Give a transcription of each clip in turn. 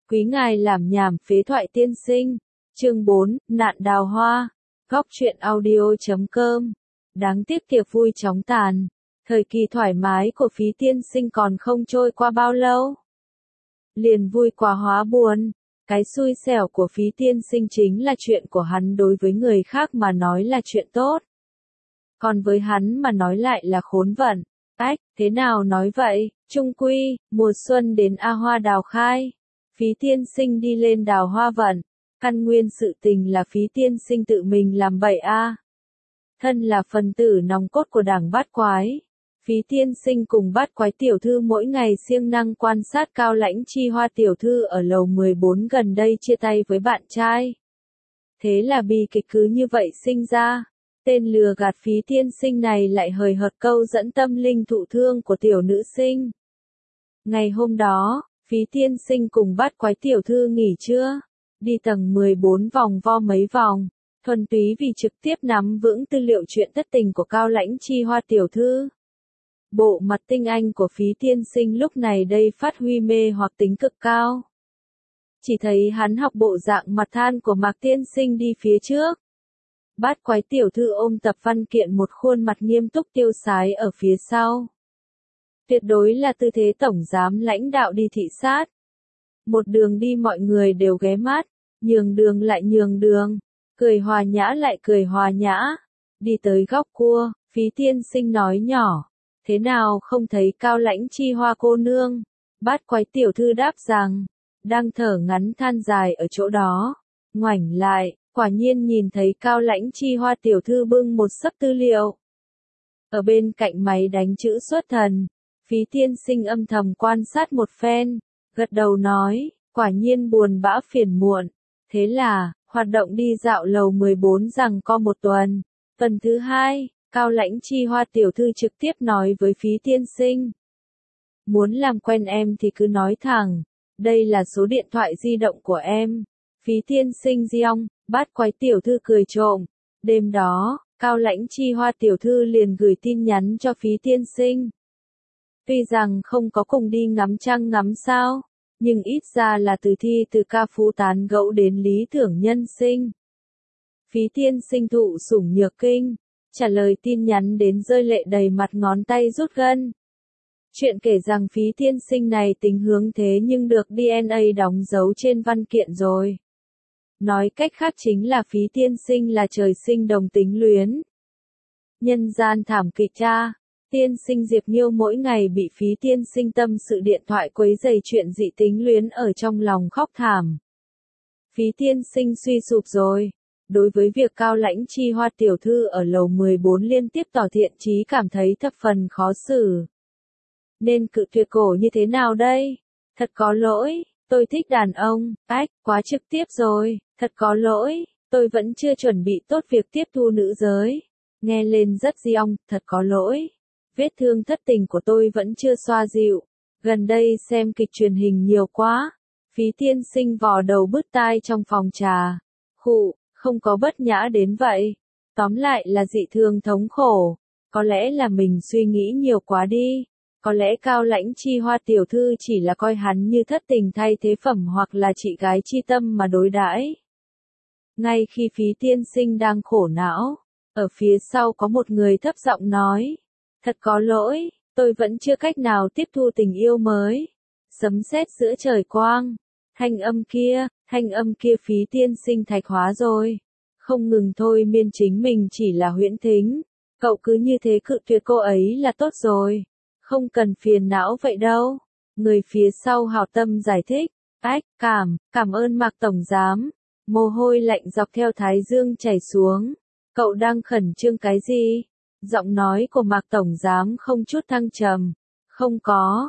Quý ngài làm nhảm phế thoại tiên sinh. Chương 4, nạn đào hoa. Góc truyện audio.com. Đáng tiếc tiệc vui chóng tàn. Thời kỳ thoải mái của Phí tiên sinh còn không trôi qua bao lâu. Liền vui quá hóa buồn. Cái xui xẻo của Phí tiên sinh chính là chuyện của hắn đối với người khác mà nói là chuyện tốt. Còn với hắn mà nói lại là khốn vận. Ách, thế nào nói vậy? Chung quy, mùa xuân đến A hoa đào khai. Phí tiên sinh đi lên đào hoa vận. Căn nguyên sự tình là Phí tiên sinh tự mình làm bậy a. Thân là phần tử nòng cốt của đảng Bát Quái. Phí tiên sinh cùng Bát Quái tiểu thư mỗi ngày siêng năng quan sát Cao Lãnh Chi Hoa tiểu thư ở lầu 14 gần đây chia tay với bạn trai. Thế là bi kịch cứ như vậy sinh ra. Tên lừa gạt Phí tiên sinh này lại hời hợt câu dẫn tâm linh thụ thương của tiểu nữ sinh. Ngày hôm đó, Phí tiên sinh cùng Bát Quái tiểu thư nghỉ trưa, đi tầng 14 vòng vo mấy vòng, thuần túy vì trực tiếp nắm vững tư liệu chuyện thất tình của Cao Lãnh Chi Hoa tiểu thư. Bộ mặt tinh anh của Phí tiên sinh lúc này đây phát huy mê hoặc tính cực cao. Chỉ thấy hắn học bộ dạng mặt than của Mạc tiên sinh đi phía trước. Bát Quái tiểu thư ôm tập văn kiện một khuôn mặt nghiêm túc tiêu sái ở phía sau. Tuyệt đối là tư thế tổng giám lãnh đạo đi thị sát. Một đường đi mọi người đều ghé mắt, nhường đường lại nhường đường, cười hòa nhã lại cười hòa nhã. Đi tới góc cua, Phí tiên sinh nói nhỏ, thế nào không thấy Cao Lãnh Chi Hoa cô nương? Bát Quái tiểu thư đáp rằng, đang thở ngắn than dài ở chỗ đó, ngoảnh lại, quả nhiên nhìn thấy Cao Lãnh Chi Hoa tiểu thư bưng một xấp tư liệu. Ở bên cạnh máy đánh chữ xuất thần, Phí tiên sinh âm thầm quan sát một phen, gật đầu nói, quả nhiên buồn bã phiền muộn. Thế là, hoạt động đi dạo lầu 14 rằng co một tuần. Tuần thứ 2, Cao Lãnh Chi Hoa tiểu thư trực tiếp nói với Phí tiên sinh. Muốn làm quen em thì cứ nói thẳng, đây là số điện thoại di động của em. Phí tiên sinh giong, Bát Quái tiểu thư cười trộm. Đêm đó, Cao Lãnh Chi Hoa tiểu thư liền gửi tin nhắn cho Phí tiên sinh. Tuy rằng không có cùng đi ngắm trăng ngắm sao, nhưng ít ra là từ thi từ ca phú tán gẫu đến lý tưởng nhân sinh. Phí tiên sinh thụ sủng nhược kinh, trả lời tin nhắn đến rơi lệ đầy mặt ngón tay rút gân. Chuyện kể rằng Phí tiên sinh này tính hướng thế nhưng được DNA đóng dấu trên văn kiện rồi. Nói cách khác chính là Phí tiên sinh là trời sinh đồng tính luyến. Nhân gian thảm kịch cha. Tiên sinh Diệp Nghiêu mỗi ngày bị Phí tiên sinh tâm sự điện thoại quấy rầy chuyện dị tính luyến ở trong lòng khóc thảm. Phí tiên sinh suy sụp rồi. Đối với việc Cao Lãnh Chi Hoa tiểu thư ở lầu 14 liên tiếp tỏ thiện chí cảm thấy thập phần khó xử. Nên cự tuyệt cổ như thế nào đây? Thật có lỗi, tôi thích đàn ông. Ách, quá trực tiếp rồi. Thật có lỗi, tôi vẫn chưa chuẩn bị tốt việc tiếp thu nữ giới. Nghe lên rất giong, thật có lỗi. Vết thương thất tình của tôi vẫn chưa xoa dịu. Gần đây xem kịch truyền hình nhiều quá. Phí tiên sinh vò đầu bứt tai trong phòng trà. Khụ, không có bất nhã đến vậy. Tóm lại là dị thường thống khổ. Có lẽ là mình suy nghĩ nhiều quá đi. Có lẽ Cao Lãnh Chi Hoa tiểu thư chỉ là coi hắn như thất tình thay thế phẩm hoặc là chị gái chi tâm mà đối đãi. Ngay khi Phí tiên sinh đang khổ não, ở phía sau có một người thấp giọng nói. Thật có lỗi, tôi vẫn chưa cách nào tiếp thu tình yêu mới. Sấm sét giữa trời quang. Thanh âm kia Phí tiên sinh thạch hóa rồi. Không ngừng thôi miên chính mình chỉ là huyễn thính. Cậu cứ như thế cự tuyệt cô ấy là tốt rồi. Không cần phiền não vậy đâu. Người phía sau hảo tâm giải thích. Ách, cảm ơn Mạc tổng giám. Mồ hôi lạnh dọc theo thái dương chảy xuống. Cậu đang khẩn trương cái gì? Giọng nói của Mạc tổng giám không chút thăng trầm. Không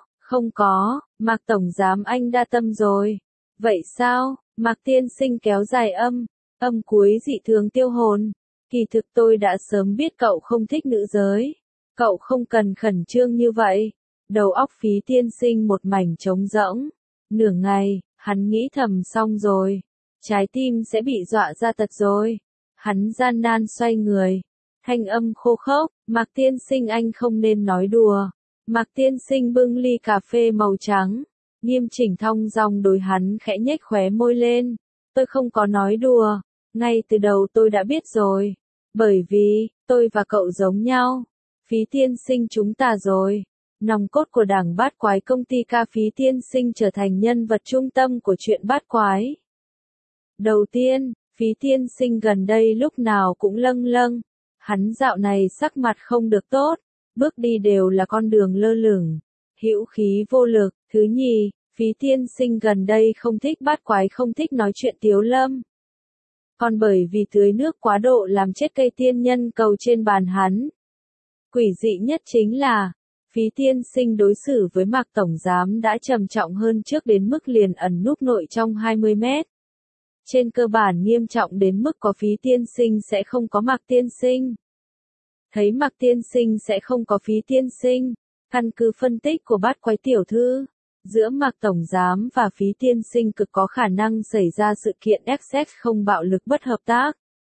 có, Mạc tổng giám anh đa tâm rồi. Vậy sao? Mạc tiên sinh kéo dài âm cuối dị thường tiêu hồn. Kỳ thực tôi đã sớm biết cậu không thích nữ giới. Cậu không cần khẩn trương như vậy. Đầu óc Phí tiên sinh một mảnh trống rỗng. Nửa ngày, hắn nghĩ thầm xong rồi. Trái tim sẽ bị dọa ra tật rồi. Hắn gian nan xoay người. Thanh âm khô khốc, Mạc tiên sinh anh không nên nói đùa. Mạc tiên sinh bưng ly cà phê màu trắng. Nghiêm chỉnh thong dong đối hắn khẽ nhếch khóe môi lên. Tôi không có nói đùa, ngay từ đầu tôi đã biết rồi. Bởi vì, tôi và cậu giống nhau. Phí tiên sinh chúng ta rồi. Nòng cốt của đảng bát quái công ty ca Phí tiên sinh trở thành nhân vật trung tâm của chuyện bát quái. Đầu tiên, Phí tiên sinh gần đây lúc nào cũng lâng lâng. Hắn dạo này sắc mặt không được tốt, bước đi đều là con đường lơ lửng, hữu khí vô lực. Thứ nhì, Phí tiên sinh gần đây không thích bát quái, không thích nói chuyện tiếu lâm. Còn bởi vì tưới nước quá độ làm chết cây tiên nhân cầu trên bàn hắn. Quỷ dị nhất chính là, Phí tiên sinh đối xử với Mạc Tổng Giám đã trầm trọng hơn trước đến mức liền ẩn núp nội trong 20 mét. Trên cơ bản nghiêm trọng đến mức có Phí tiên sinh sẽ không có Mạc tiên sinh. Thấy Mạc tiên sinh sẽ không có Phí tiên sinh, căn cứ phân tích của bát quái tiểu thư, giữa Mạc Tổng Giám và Phí tiên sinh cực có khả năng xảy ra sự kiện XX không bạo lực bất hợp tác.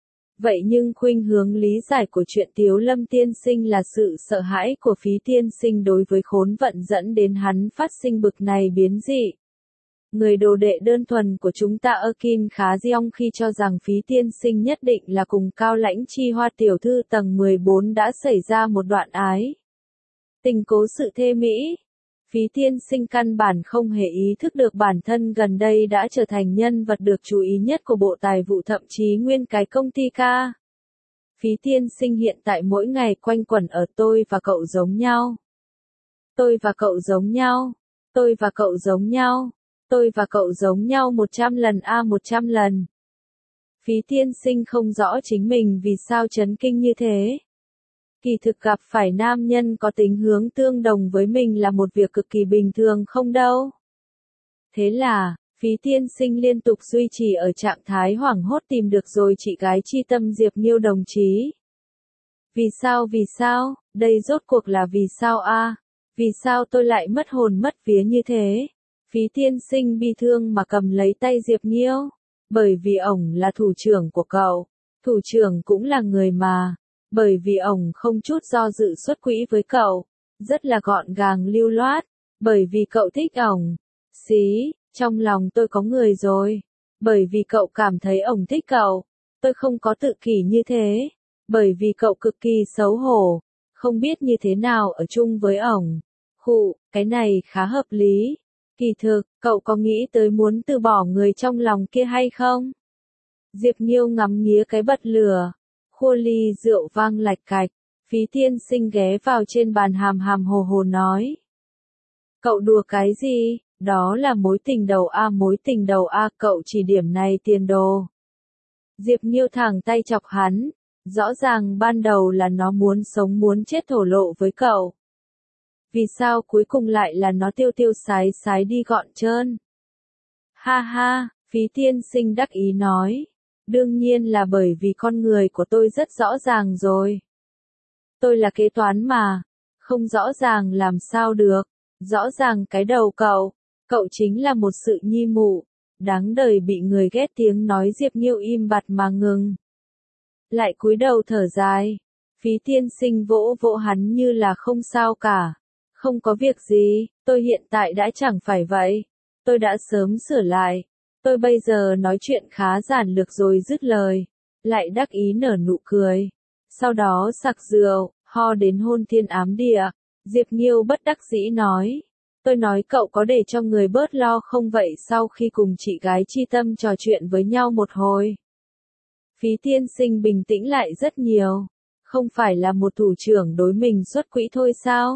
Vậy nhưng khuynh hướng lý giải của chuyện Tiếu Lâm tiên sinh là sự sợ hãi của Phí tiên sinh đối với khốn vận dẫn đến hắn phát sinh bực này biến dị. Người đồ đệ đơn thuần của chúng ta Kim Khá Diong khi cho rằng Phí tiên sinh nhất định là cùng Cao Lãnh Chi Hoa tiểu thư tầng 14 đã xảy ra một đoạn ái tình cố sự thê mỹ. Phí tiên sinh căn bản không hề ý thức được bản thân gần đây đã trở thành nhân vật được chú ý nhất của Bộ Tài vụ, thậm chí nguyên cái công ty ca. Phí tiên sinh hiện tại mỗi ngày quanh quẩn ở tôi và cậu giống nhau. Tôi và cậu giống nhau. Tôi và cậu giống nhau. Tôi và cậu giống nhau 100 lần 100 lần. Phí tiên sinh không rõ chính mình vì sao chấn kinh như thế. Kỳ thực gặp phải nam nhân có tính hướng tương đồng với mình là một việc cực kỳ bình thường không đâu. Thế là, Phí tiên sinh liên tục duy trì ở trạng thái hoảng hốt tìm được rồi chị gái chi tâm Diệp Nghiêu đồng chí. Vì sao, đây rốt cuộc là vì sao a? Vì sao tôi lại mất hồn mất vía như thế? Phí tiên sinh bi thương mà cầm lấy tay Diệp Nghiêu. Bởi vì ổng là thủ trưởng của cậu. Thủ trưởng cũng là người mà. Bởi vì ổng không chút do dự xuất quỹ với cậu. Rất là gọn gàng lưu loát. Bởi vì cậu thích ổng. Xí, trong lòng tôi có người rồi. Bởi vì cậu cảm thấy ổng thích cậu. Tôi không có tự kỷ như thế. Bởi vì cậu cực kỳ xấu hổ. Không biết như thế nào ở chung với ổng. Khụ, cái này khá hợp lý. Kỳ thực, cậu có nghĩ tới muốn từ bỏ người trong lòng kia hay không? Diệp Nghiêu ngắm nghía cái bật lửa. Khua ly rượu vang lạch cạch. Phí tiên sinh ghé vào trên bàn hàm hàm hồ hồ nói. Cậu đùa cái gì? Đó là mối tình đầu a, cậu chỉ điểm này tiền đồ. Diệp Nghiêu thẳng tay chọc hắn. Rõ ràng ban đầu là nó muốn sống muốn chết thổ lộ với cậu. Vì sao cuối cùng lại là nó tiêu tiêu sái đi gọn trơn? Ha ha, Phí tiên sinh đắc ý nói. Đương nhiên là bởi vì con người của tôi rất rõ ràng rồi. Tôi là kế toán mà. Không rõ ràng làm sao được. Rõ ràng cái đầu cậu. Cậu chính là một sự nhi mụ. Đáng đời bị người ghét tiếng nói. Diệp Nghiêu im bặt mà ngừng. Lại cúi đầu thở dài. Phí tiên sinh vỗ vỗ hắn như là không sao cả. Không có việc gì, tôi hiện tại đã chẳng phải vậy. Tôi đã sớm sửa lại. Tôi bây giờ nói chuyện khá giản lược rồi dứt lời. Lại đắc ý nở nụ cười. Sau đó sặc rượu, ho đến hôn thiên ám địa. Diệp Nghiêu bất đắc dĩ nói. Tôi nói cậu có để cho người bớt lo không vậy sau khi cùng chị gái chi tâm trò chuyện với nhau một hồi. Phí tiên sinh bình tĩnh lại rất nhiều. Không phải là một thủ trưởng đối mình xuất quỹ thôi sao?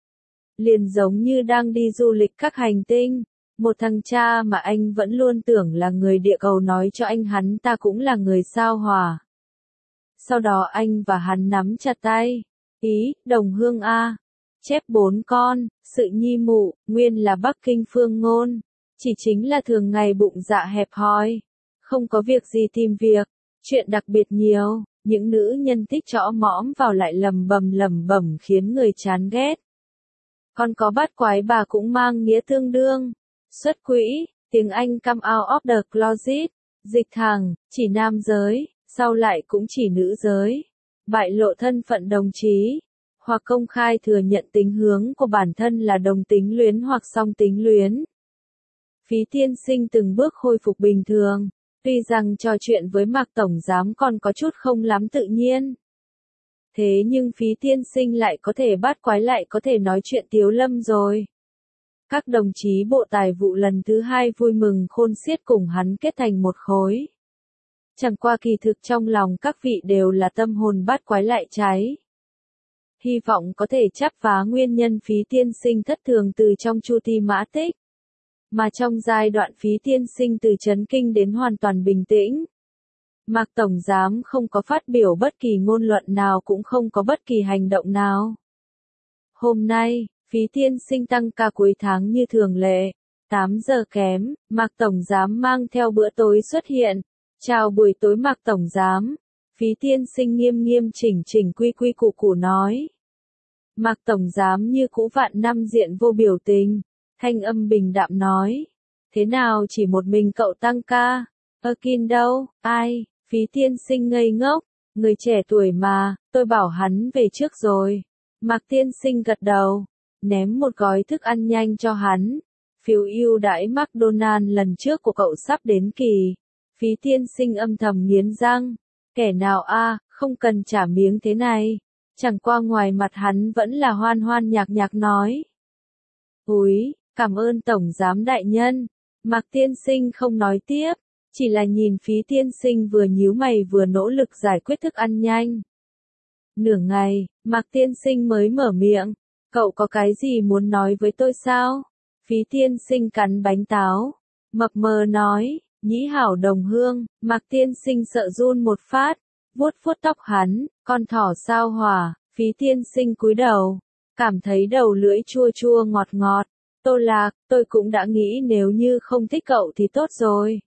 Liền giống như đang đi du lịch các hành tinh. Một thằng cha mà anh vẫn luôn tưởng là người địa cầu nói cho anh hắn ta cũng là người sao Hỏa. Sau đó anh và hắn nắm chặt tay. Ý, đồng hương a. Chép 4 con, sự nhi mụ, nguyên là Bắc Kinh phương ngôn. Chỉ chính là thường ngày bụng dạ hẹp hòi. Không có việc gì tìm việc. Chuyện đặc biệt nhiều. Những nữ nhân thích chõ mõm vào lại lầm bầm khiến người chán ghét. Còn có bát quái bà cũng mang nghĩa tương đương. Xuất quỹ, tiếng Anh come out of the closet, dịch thẳng, chỉ nam giới, sau lại cũng chỉ nữ giới. Bại lộ thân phận đồng chí, hoặc công khai thừa nhận tính hướng của bản thân là đồng tính luyến hoặc song tính luyến. Phí tiên sinh từng bước khôi phục bình thường, tuy rằng trò chuyện với Mạc Tổng Giám còn có chút không lắm tự nhiên. Thế nhưng Phí tiên sinh lại có thể bát quái, lại có thể nói chuyện Tiếu Lâm rồi. Các đồng chí Bộ Tài vụ lần thứ hai vui mừng khôn xiết cùng hắn kết thành một khối. Chẳng qua kỳ thực trong lòng các vị đều là tâm hồn bát quái lại cháy. Hy vọng có thể chắp vá nguyên nhân Phí tiên sinh thất thường từ trong Chu Ti Mã Tích. Mà trong giai đoạn Phí tiên sinh từ chấn kinh đến hoàn toàn bình tĩnh. Mạc Tổng Giám không có phát biểu bất kỳ ngôn luận nào, cũng không có bất kỳ hành động nào. Hôm nay, Phí tiên sinh tăng ca cuối tháng như thường lệ. 8 giờ kém, Mạc Tổng Giám mang theo bữa tối xuất hiện. Chào buổi tối Mạc Tổng Giám. Phí tiên sinh nghiêm nghiêm chỉnh chỉnh quy quy củ củ nói. Mạc Tổng Giám như cũ vạn năm diện vô biểu tình. Thanh âm bình đạm nói. Thế nào chỉ một mình cậu tăng ca? Kin đâu? Ai? Phí tiên sinh ngây ngốc. Người trẻ tuổi mà, tôi bảo hắn về trước rồi. Mạc tiên sinh gật đầu. Ném một gói thức ăn nhanh cho hắn. Phiếu ưu đãi McDonald lần trước của cậu sắp đến kỳ. Phí tiên sinh âm thầm nghiến răng. Kẻ nào không cần trả miếng thế này. Chẳng qua ngoài mặt hắn vẫn là hoan hoan nhạc nhạc nói. Úi, cảm ơn Tổng Giám đại nhân. Mạc tiên sinh không nói tiếp, chỉ là nhìn Phí tiên sinh vừa nhíu mày vừa nỗ lực giải quyết thức ăn nhanh. Nửa ngày, Mạc tiên sinh mới mở miệng. Cậu có cái gì muốn nói với tôi sao? Phí tiên sinh cắn bánh táo. Mập mờ nói, nhĩ hảo đồng hương. Mạc tiên sinh sợ run một phát, vuốt vuốt tóc hắn, con thỏ sao hỏa. Phí tiên sinh cúi đầu, cảm thấy đầu lưỡi chua chua ngọt ngọt. Tô Lạc, tôi cũng đã nghĩ nếu như không thích cậu thì tốt rồi.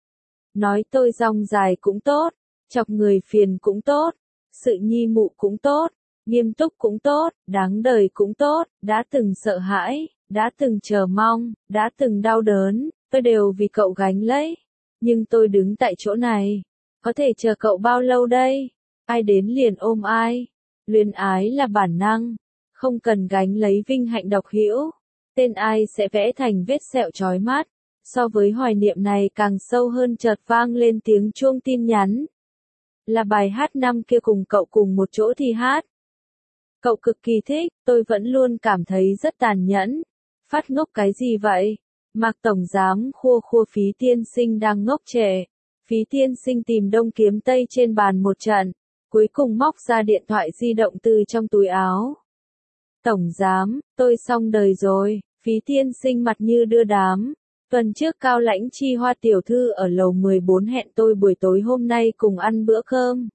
Nói tôi rong dài cũng tốt, chọc người phiền cũng tốt, sự nhi mụ cũng tốt, nghiêm túc cũng tốt, đáng đời cũng tốt, đã từng sợ hãi, đã từng chờ mong, đã từng đau đớn, tôi đều vì cậu gánh lấy. Nhưng tôi đứng tại chỗ này, có thể chờ cậu bao lâu đây? Ai đến liền ôm ai? Luyến ái là bản năng, không cần gánh lấy vinh hạnh độc hữu. Tên ai sẽ vẽ thành vết sẹo chói mắt. So với hoài niệm này càng sâu hơn chợt vang lên tiếng chuông tin nhắn. Là bài hát năm kia cùng cậu cùng một chỗ thì hát. Cậu cực kỳ thích, tôi vẫn luôn cảm thấy rất tàn nhẫn. Phát ngốc cái gì vậy? Mạc Tổng Giám khua khua Phí tiên sinh đang ngốc trệ. Phí tiên sinh tìm đông kiếm tây trên bàn một trận, cuối cùng móc ra điện thoại di động từ trong túi áo. Tổng Giám, tôi xong đời rồi. Phí tiên sinh mặt như đưa đám. Tuần trước Cao Lãnh Chi Hoa tiểu thư ở lầu 14 hẹn tôi buổi tối hôm nay cùng ăn bữa cơm.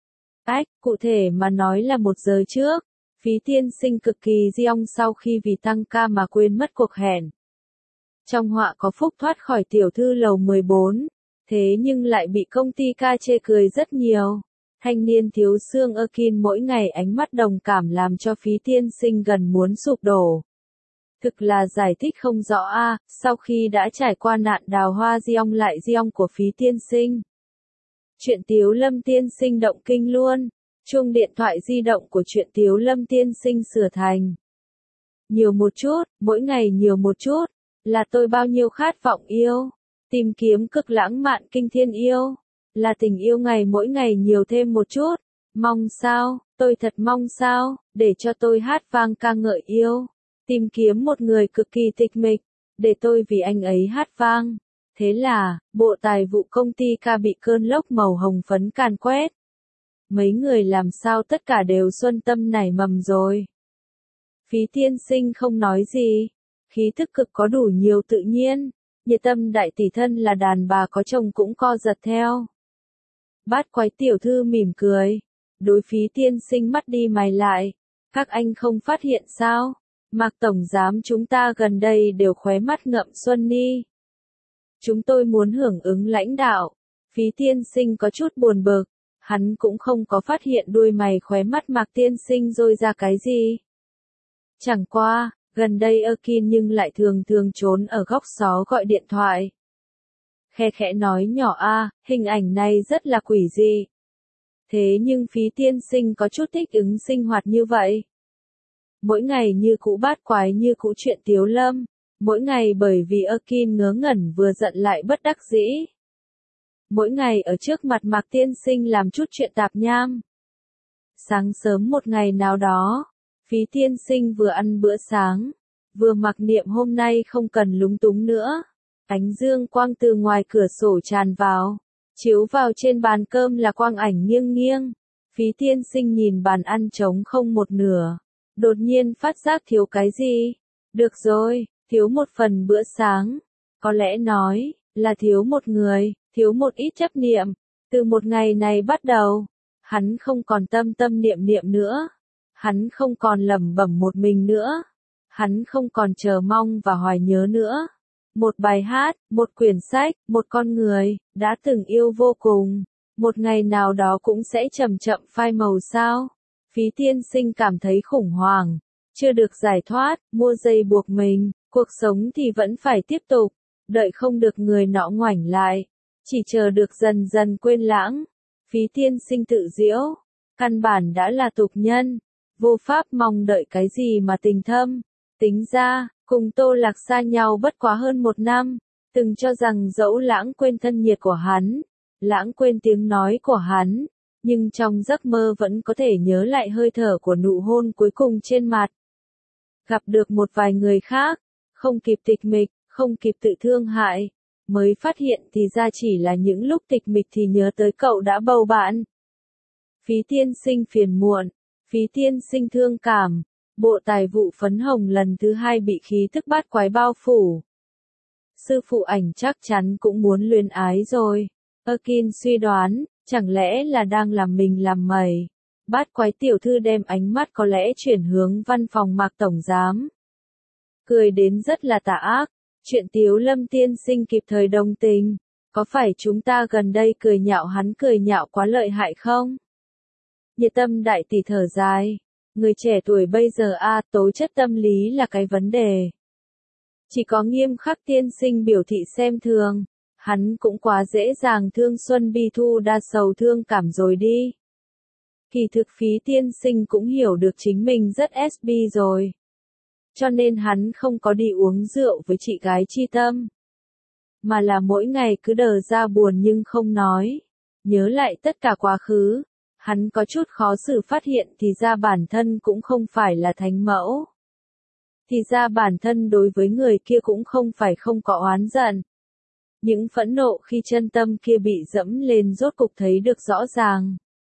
Cụ thể mà nói là 1 giờ trước. Phí tiên sinh cực kỳ giong sau khi vì tăng ca mà quên mất cuộc hẹn. Trong họa có phúc thoát khỏi tiểu thư lầu 14, thế nhưng lại bị công ty ca chê cười rất nhiều. Thanh niên thiếu xương Kin mỗi ngày ánh mắt đồng cảm làm cho Phí tiên sinh gần muốn sụp đổ. Thực là giải thích không rõ sau khi đã trải qua nạn đào hoa giong lại giong của Phí tiên sinh. Chuyện Tiếu Lâm tiên sinh động kinh luôn. Chuông điện thoại di động của chuyện Tiếu Lâm tiên sinh sửa thành. Nhiều một chút, mỗi ngày nhiều một chút, là tôi bao nhiêu khát vọng yêu. Tìm kiếm cực lãng mạn kinh thiên yêu. Là tình yêu ngày mỗi ngày nhiều thêm một chút. Mong sao, tôi thật mong sao, để cho tôi hát vang ca ngợi yêu. Tìm kiếm một người cực kỳ tịch mịch, để tôi vì anh ấy hát vang. Thế là, Bộ Tài vụ công ty ca bị cơn lốc màu hồng phấn càn quét. Mấy người làm sao tất cả đều xuân tâm nảy mầm rồi. Phí tiên sinh không nói gì, khí thức cực có đủ nhiều tự nhiên, nhiệt tâm đại tỷ thân là đàn bà có chồng cũng co giật theo. Bát quái tiểu thư mỉm cười, đối Phí tiên sinh mắt đi mày lại, các anh không phát hiện sao? Mạc Tổng Giám chúng ta gần đây đều khóe mắt ngậm xuân ni. Chúng tôi muốn hưởng ứng lãnh đạo. Phí tiên sinh có chút buồn bực, hắn cũng không có phát hiện đuôi mày khóe mắt Mạc tiên sinh rôi ra cái gì. Chẳng qua, gần đây Kin nhưng lại thường thường trốn ở góc xó gọi điện thoại. Khe khẽ nói nhỏ hình ảnh này rất là quỷ dị. Thế nhưng Phí tiên sinh có chút thích ứng sinh hoạt như vậy. Mỗi ngày như cũ bát quái như cũ chuyện Tiếu Lâm, Mỗi ngày bởi vì Akin ngớ ngẩn vừa giận lại bất đắc dĩ. Mỗi ngày ở trước mặt Mạc Tiên Sinh làm chút chuyện tạp nham. Sáng sớm một ngày nào đó, Phí Tiên Sinh vừa ăn bữa sáng, vừa mặc niệm hôm nay không cần lúng túng nữa. Ánh dương quang từ ngoài cửa sổ tràn vào, chiếu vào trên bàn cơm là quang ảnh nghiêng nghiêng. Phí Tiên Sinh nhìn bàn ăn trống không một nửa, đột nhiên phát giác thiếu cái gì. Được rồi, thiếu một phần bữa sáng. Có lẽ nói, là thiếu một người, thiếu một ít chấp niệm. Từ một ngày này bắt đầu, hắn không còn tâm tâm niệm niệm nữa. Hắn không còn lẩm bẩm một mình nữa. Hắn không còn chờ mong và hoài nhớ nữa. Một bài hát, một quyển sách, một con người, đã từng yêu vô cùng. Một ngày nào đó cũng sẽ chậm chậm phai màu sao. Phí Tiên Sinh cảm thấy khủng hoảng. Chưa được giải thoát, mua dây buộc mình, cuộc sống thì vẫn phải tiếp tục. Đợi không được người nọ ngoảnh lại. Chỉ chờ được dần dần quên lãng. Phí Tiên Sinh tự giễu. Căn bản đã là tục nhân. Vô pháp mong đợi cái gì mà tình thâm. Tính ra, cùng Tô Lạc xa nhau bất quá hơn 1 năm. Từng cho rằng dẫu lãng quên thân nhiệt của hắn, lãng quên tiếng nói của hắn, nhưng trong giấc mơ vẫn có thể nhớ lại hơi thở của nụ hôn cuối cùng trên mặt. Gặp được một vài người khác, không kịp tịch mịch, không kịp tự thương hại, mới phát hiện thì ra chỉ là những lúc tịch mịch thì nhớ tới cậu đã bầu bạn. Phí Tiên Sinh phiền muộn, Phí Tiên Sinh thương cảm, bộ tài vụ phấn hồng lần thứ 2 bị khí tức bát quái bao phủ. Sư phụ ảnh chắc chắn cũng muốn luyến ái rồi. Akin suy đoán, chẳng lẽ là đang làm mình làm mày. Bát quái tiểu thư đem ánh mắt có lẽ chuyển hướng văn phòng Mạc tổng giám. Cười đến rất là tà ác, chuyện Tiếu Lâm tiên sinh kịp thời đồng tình. Có phải chúng ta gần đây cười nhạo hắn cười nhạo quá lợi hại không? Nhiệt Tâm đại tỷ thở dài. Người trẻ tuổi bây giờ tố chất tâm lý là cái vấn đề. Chỉ có Nghiêm Khắc tiên sinh biểu thị xem thường. Hắn cũng quá dễ dàng thương Xuân Bi Thu đa sầu thương cảm rồi đi. Kỳ thực Phí Tiên Sinh cũng hiểu được chính mình rất SB rồi. Cho nên hắn không có đi uống rượu với chị gái Chi Tâm. Mà là mỗi ngày cứ đờ ra buồn nhưng không nói. Nhớ lại tất cả quá khứ. Hắn có chút khó xử phát hiện thì ra bản thân cũng không phải là thánh mẫu. Thì ra bản thân đối với người kia cũng không phải không có oán giận. Những phẫn nộ khi chân tâm kia bị dẫm lên rốt cục thấy được rõ ràng.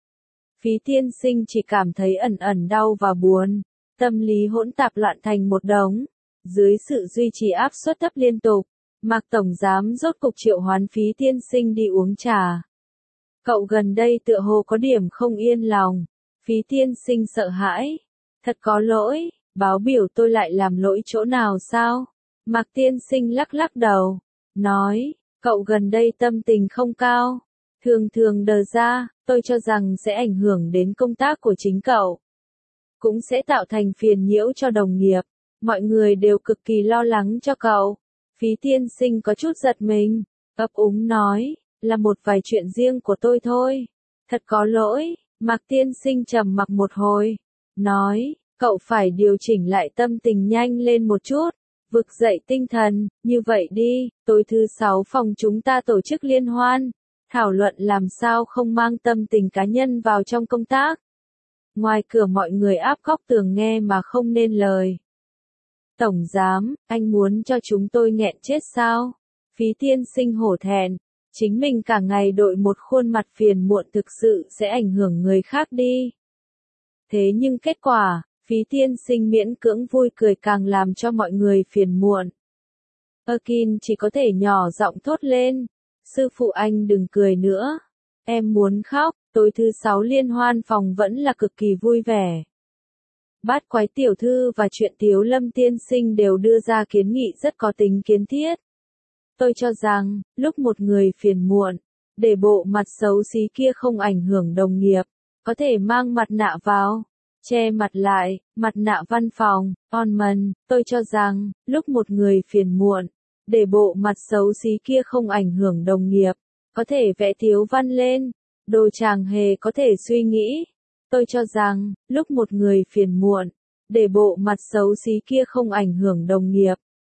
Phí Tiên Sinh chỉ cảm thấy ẩn ẩn đau và buồn, tâm lý hỗn tạp loạn thành một đống. Dưới sự duy trì áp suất thấp liên tục, Mạc tổng giám rốt cục triệu hoán Phí Tiên Sinh đi uống trà. Cậu gần đây tựa hồ có điểm không yên lòng. Phí Tiên Sinh sợ hãi. Thật có lỗi, báo biểu tôi lại làm lỗi chỗ nào sao? Mạc Tiên Sinh lắc lắc đầu, nói, cậu gần đây tâm tình không cao. Thường thường đờ ra, tôi cho rằng sẽ ảnh hưởng đến công tác của chính cậu. Cũng sẽ tạo thành phiền nhiễu cho đồng nghiệp. Mọi người đều cực kỳ lo lắng cho cậu. Phí Tiên Sinh có chút giật mình, ấp úng nói, là một vài chuyện riêng của tôi thôi. Thật có lỗi. Mạc Tiên Sinh trầm mặc một hồi, nói, cậu phải điều chỉnh lại tâm tình nhanh lên một chút, vực dậy tinh thần. Như vậy đi, tối thứ 6 phòng chúng ta tổ chức liên hoan, thảo luận làm sao không mang tâm tình cá nhân vào trong công tác. Ngoài cửa mọi người áp góc tường nghe mà không nên lời. Tổng giám, anh muốn cho chúng tôi nghẹn chết sao? Phí Tiên Sinh hổ thẹn, chính mình cả ngày đội một khuôn mặt phiền muộn thực sự sẽ ảnh hưởng người khác đi. Thế nhưng kết quả, Phí Tiên Sinh miễn cưỡng vui cười càng làm cho mọi người phiền muộn. Akin chỉ có thể nhỏ giọng thốt lên, sư phụ anh đừng cười nữa. Em muốn khóc. Tối thứ 6 liên hoan phòng vẫn là cực kỳ vui vẻ. Bát quái tiểu thư và chuyện Tiếu Lâm tiên sinh đều đưa ra kiến nghị rất có tính kiến thiết. Tôi cho rằng, lúc một người phiền muộn, để bộ mặt xấu xí kia không ảnh hưởng đồng nghiệp, có thể mang mặt nạ vào, che mặt lại, mặt nạ văn phòng, ornament. Tôi cho rằng, lúc một người phiền muộn, để bộ mặt xấu xí kia không ảnh hưởng đồng nghiệp, có thể vẽ thiếu văn lên. Đồ chàng hề có thể suy nghĩ. Tôi cho rằng, lúc một người phiền muộn, để bộ mặt xấu xí kia không ảnh hưởng đồng nghiệp,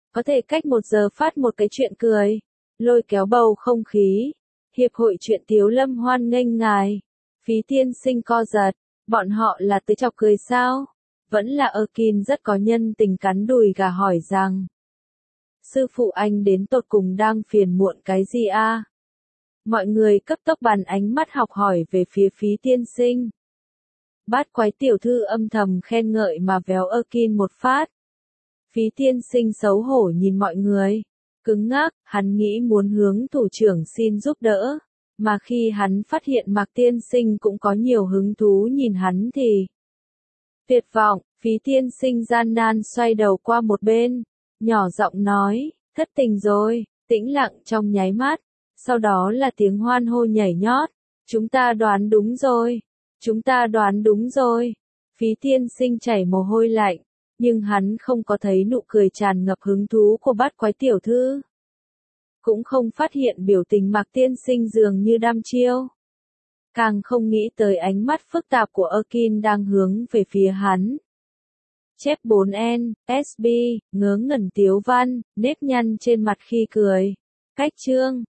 có thể cách 1 giờ phát một cái chuyện cười, lôi kéo bầu không khí. Hiệp hội truyện Tiếu Lâm hoan nghênh ngài. Phí tiên sinh co giật, bọn họ là tới chọc cười sao? Vẫn là Erkin rất có nhân tình cắn đùi gà hỏi rằng. Sư phụ anh đến tột cùng đang phiền muộn cái gì a? Mọi người cấp tốc bàn ánh mắt học hỏi về phía Phí tiên sinh. Bát quái tiểu thư âm thầm khen ngợi mà véo Erkin một phát. Phí tiên sinh xấu hổ nhìn mọi người. Cứng ngắc, hắn nghĩ muốn hướng thủ trưởng xin giúp đỡ. Mà khi hắn phát hiện Mạc tiên sinh cũng có nhiều hứng thú nhìn hắn thì. Tuyệt vọng, Phí tiên sinh gian nan xoay đầu qua một bên. Nhỏ giọng nói, thất tình rồi, tĩnh lặng trong nháy mắt. Sau đó là tiếng hoan hô nhảy nhót. Chúng ta đoán đúng rồi. Chúng ta đoán đúng rồi. Phí tiên sinh chảy mồ hôi lạnh. Nhưng hắn không có thấy nụ cười tràn ngập hứng thú của bát quái tiểu thư. Cũng không phát hiện biểu tình Mạc tiên sinh dường như đăm chiêu. Càng không nghĩ tới ánh mắt phức tạp của Erkin đang hướng về phía hắn. Chép 4N, SB, ngớ ngẩn Tiếu Văn, nếp nhăn trên mặt khi cười. Cách chương.